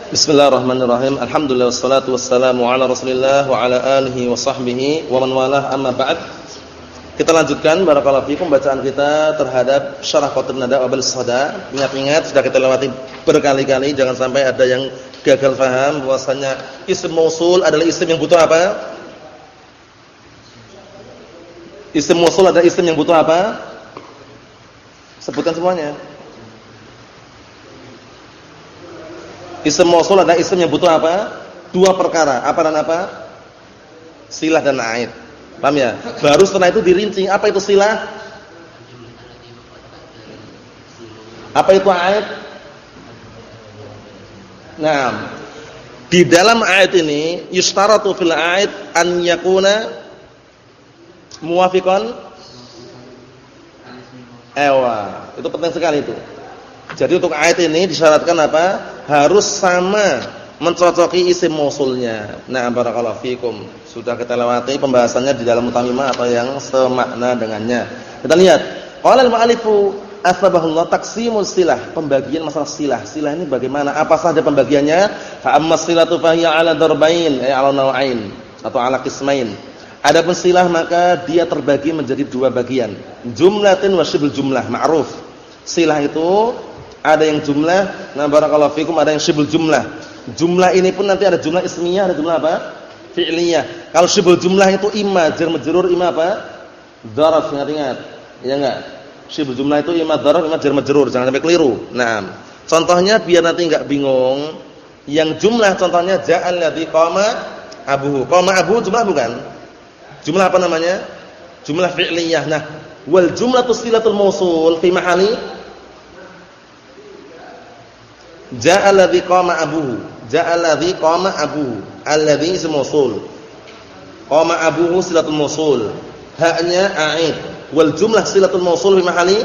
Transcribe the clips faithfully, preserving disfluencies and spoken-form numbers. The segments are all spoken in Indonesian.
Bismillahirrahmanirrahim. Alhamdulillah wassalatu wassalamu ala Rasulillah wa ala alihi wa sahbihi wa man walah, amma ba'd. Kita lanjutkan barakallahu fikum bacaan kita terhadap Syarah Qatrun Nada wa Balis Sada. Ingat-ingat sudah kita lewati berkali-kali, jangan sampai ada yang gagal paham bahwasanya isim mausul adalah isim yang butuh apa? Isim mausul adalah isim yang butuh apa? Sebutkan semuanya. Isim mausul adalah isim yang butuh apa? Dua perkara. Apa dan apa? Silah dan a'id. Paham ya? Baru setelah itu dirinci. Apa itu silah? Apa itu a'id? Nah, di dalam a'id ini yustaratu fil a'id an yakuna muwafiqan. Ewa, itu penting sekali itu. Jadi untuk a'id ini disyaratkan apa? Harus sama mencocoki isim mausulnya. Nah, barakallahu fikum. Sudah kita lewati pembahasannya di dalam mutamimah atau yang semakna dengannya. Kita lihat, qala al-mu'allifu asbahullah taqsimus silah, pembagian masalah silah. Silah ini bagaimana? Apa saja pembagiannya? Fa amma silatu fa hiya 'ala darbain, ay 'ala naw'ain atau 'ala qismain. Adapun silah maka dia terbagi menjadi dua bagian. Jumlatin wa syibul jumlah, ma'ruf. Silah itu ada yang jumlah, nah barakallahu fikum, ada yang syibul jumlah. Jumlah ini pun nanti ada jumlah ismiyah, ada jumlah apa? Fi'liyah. Kalau syibul jumlah itu imma jar majrur, imma apa? Dzaraf, ingat-ingat. Ya enggak? Syibul jumlah itu imma dzaraf, imma jar majrur, jangan sampai keliru. Nah, contohnya biar nanti enggak bingung. Yang jumlah contohnya ja'al ladzi qama abuhu. Qama abuhu jumlah bukan? Jumlah apa namanya? Jumlah fi'liyah. Nah, wal jumlatu silatul mausul fi mahalli ja'al ladzi qama abuhu. Ja'al ladzi qama abuhu. Alladzi ism mausul. Qama abuhu silatul mausul. Ha'nya a'id. Wal jumlah silatul mausul fi mahalli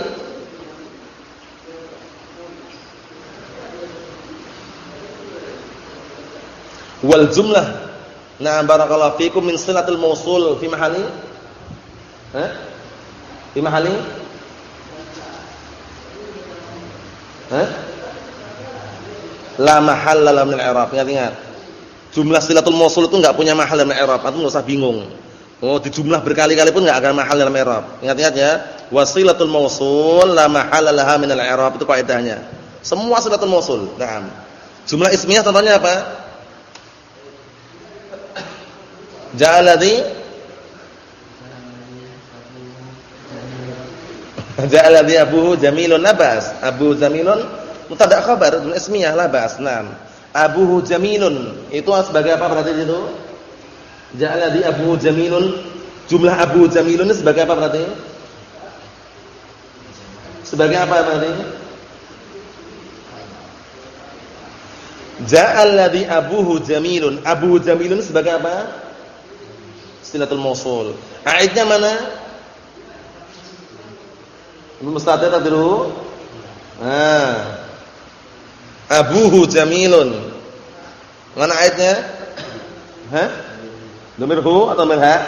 wal jumlah. Nah, barakallahu fikum min silatul mausul fi mahalli ha? Fi mahalli ha? La mahalla lahu min al-i'rab. Ingat-ingat. Jumlah silatul mausul itu enggak punya mahal dalam i'rab. Antum enggak usah bingung. Oh, dijumlah berkali-kali pun enggak akan mahal dalam i'rab. Ingat-ingat ya. Wasilatul mausul la mahalla laha min al-i'rab, itu kaidahnya. Semua silatul mausul. Naam. Jumlah ismiyah contohnya apa? Ja'aladzi Ja'aladzi abuhu jamilun labas. Abu jamilun mubtada khabar, jumlah ismiyah labas. Naam. Abuhu jamilun itu sebagai apa berarti itu? Ja'aladzi abuhu jamilun. Jumlah abu jamilun ini sebagai apa berarti? Sebagai apa berarti? Ja'aladzi abuhu jamilun. Abu jamilun sebagai apa? Silatul mausul. Aidnya mana? Musta'ad taqdiruhu. Nah. Abuhu jamilun. Mana aidnya? Hah? Dhamir hu atau dhamir ha?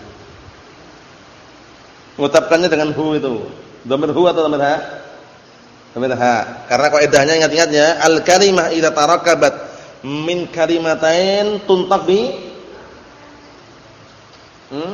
Mengucapkannya dengan hu itu. Dhamir hu atau dhamir ha? Dhamir ha. Karena kaidahnya ingat-ingat ya, al-kalimah idza tarakkabat min kalimatain tuntaq bi hmm?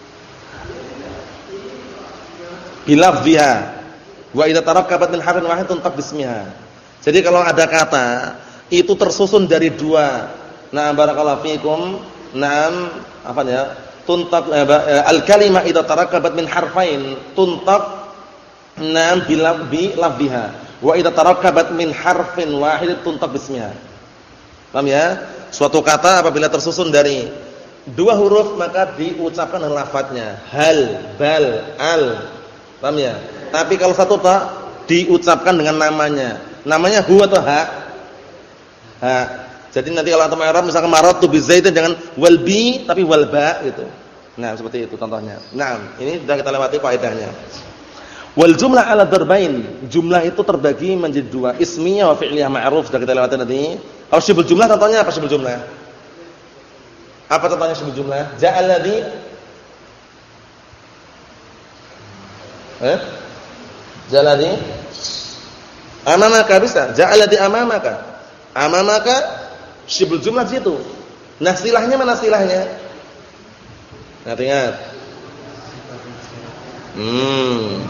bilafdhiha wa idza tarakkabat min harfin wahid tuntaq bismiha. Jadi kalau ada kata itu tersusun dari dua, nah barakallahu fikum, naam apa ya? Tuntaq eh, al-kalimah idza tarakkabat min harfain tuntaq naam bilafdhi lafdhiha wa idza tarakkabat min harfin wahid tuntaq bismiha. Paham ya? Suatu kata apabila tersusun dari dua huruf maka diucapkan dengan lafadznya hal, bal, al. Paham ya? Tapi kalau satu tak diucapkan dengan namanya. Namanya hu atau ha? Ha. Jadi nanti kalau antum i'rab misalkan maratu bi zaidin jangan wal bi tapi wal ba gitu. Nah, seperti itu contohnya. Nah, ini sudah kita lewati kaidahnya. Wal jumlah 'ala darbain. Jumlah itu terbagi menjadi dua, ismiyah wa fi'liyah ma'ruf, sudah kita lewati tadi. Kalau syibul jumlah contohnya apa syibul jumlah? Apa contohnya syibul jumlah? Ja'al ladzi Eh? Ja'al ladzi amamaka bisa. Ja'al ladzi amamaka. Amamaka Syibul jumlah di situ. Nah, silahnya mana silahnya? Ingat-ingat. Hmm.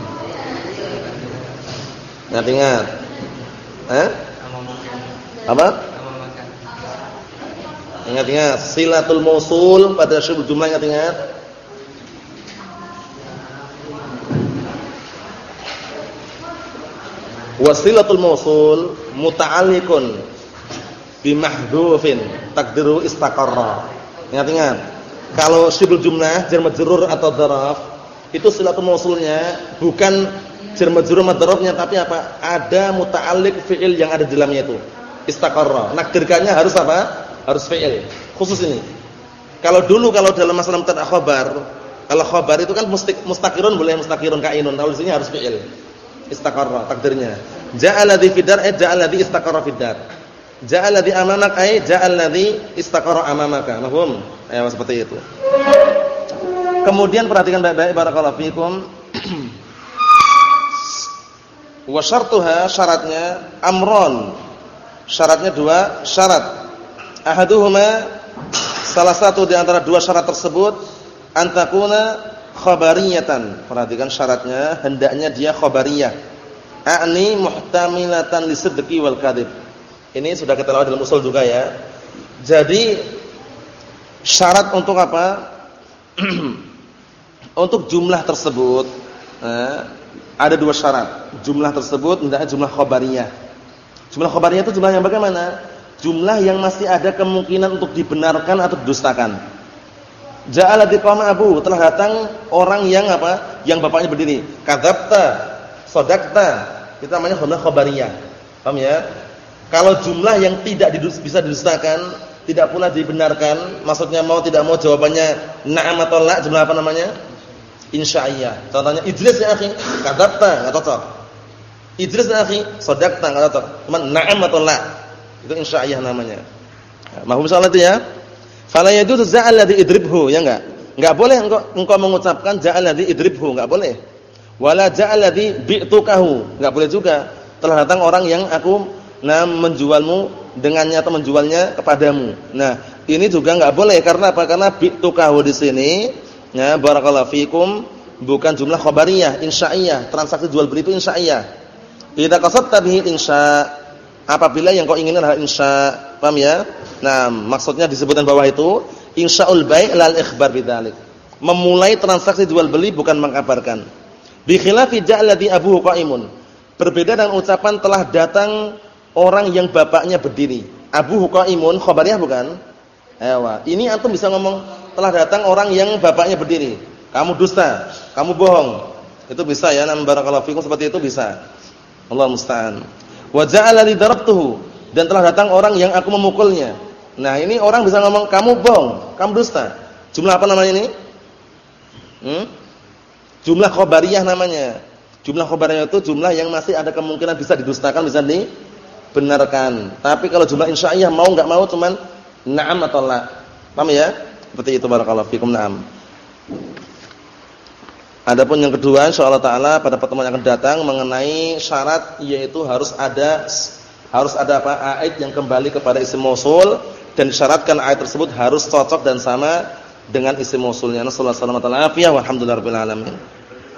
Ingat-ingat. Eh? Apa? Ingat-ingat, silatul mausul pada syibul jumlah, ingat-ingat. Wasilatul mausul muta'alliqun bimahdhufin taqdiru istaqarra. Ingat-ingat. Kalau syibul jumlah jar majrur atau dzaraf, itu silatul mausulnya bukan jar majrur sama dzarafnya, tapi apa? Ada muta'alliq fi'il yang ada di dalamnya itu. Istaqarra. Nakdirkannya harus apa? Harus fi'il. Khusus ini. Kalau dulu kalau dalam masalah mubtada khabar, kalau khabar itu kan mustaqirun boleh mustaqirun kainun. Kalau di sini harus fi'il. Istaqarra takdirnya. Ja'al ladzi fidar ay ja'al ladzi istaqarra fidar. Ja'al ladzi amamak ay ja'al ladzi istaqarra amamaka. Paham? Ya, seperti itu. Kemudian perhatikan baik-baik barakallahu fikum. Wa syartuha, syaratnya amron. Syaratnya dua syarat. Ahaduhuma, salah satu di antara dua syarat tersebut, antakuna khabariyatan. Perhatikan syaratnya, hendaknya dia khabariyah. A'ni muhtamilatan lisidqi wal kadhib. Ini sudah kita lewat dalam usul juga ya. Jadi syarat untuk apa? Untuk jumlah tersebut, nah, ada dua syarat. Jumlah tersebut hendaknya jumlah khabariyah. Jumlah khabariyah itu jumlah yang bagaimana? Jumlah yang masih ada kemungkinan untuk dibenarkan atau didustakan. Ja'ala diqama abu, telah datang orang yang apa? Yang bapaknya berdiri. Kadzabta, shadaqta. Itu namanya jumlah khabariyah. Paham ya? Kalau jumlah yang tidak didus, bisa didustakan, tidak pula dibenarkan, maksudnya mau tidak mau jawabannya na'am atau la, jumlah apa namanya? Insya'iyah. Contohnya Idris ya akhi, kadzabta, enggak cocok. Idris ya akhi, shadaqta, enggak cocok. Cuma na'am atau la. Itu insya'iyah namanya. Mahum salat itu ya. Fala yajuzu ja'al ladzi idribhu, ya enggak? Enggak boleh engkau, engkau mengucapkan ja'al ladzi idribhu, enggak boleh. Wala ja'al ladzi bi'tukahu, enggak boleh juga. Telah datang orang yang aku nah menjualmu dengannya atau menjualnya kepadamu. Nah, ini juga enggak boleh karena apa? Karena bi'tukahu di sini ya barakallahu fikum bukan jumlah khabariyah, insya'iyah. Transaksi jual beli itu insya'iyah. Idza qasadta bihi insya', apabila yang kau inginkan adalah insya, paham ya? Nah, maksudnya disebutkan bawah itu insya'ul bai' lal ikhbar bidzalik. Memulai transaksi jual beli bukan mengabarkan. Bi khilafi ja'alladzi abuhu qa'imun. Berbeda dengan ucapan telah datang orang yang bapaknya berdiri. Abuhu qa'imun khabariyah bukan? Ewa. Ini antum bisa ngomong telah datang orang yang bapaknya berdiri. Kamu dusta, kamu bohong. Itu bisa ya, nam barakallahu fikum, seperti itu bisa. Allah musta'an. Wa ja'ala li darabtuhu, dan telah datang orang yang aku memukulnya. Nah, ini orang bisa ngomong kamu bohong, kamu dusta. Jumlah apa namanya ini? Hmm? Jumlah khabariyah namanya. Jumlah khabariyah itu jumlah yang masih ada kemungkinan bisa didustakan, bisa dibenarkan. Tapi kalau jumlah insya'iyah mau enggak mau cuman na'am atau la. Paham ya? Seperti itu barakallahu fikum, na'am. Adapun yang kedua insyaallah taala pada pertemuan yang akan datang mengenai syarat, yaitu harus ada harus ada apa? A'id yang kembali kepada isim mausul, dan disyaratkan a'id tersebut harus cocok dan sama dengan isim mausulnya. Nasallahu alaihi wasallam, walhamdulillahirabbil alamin.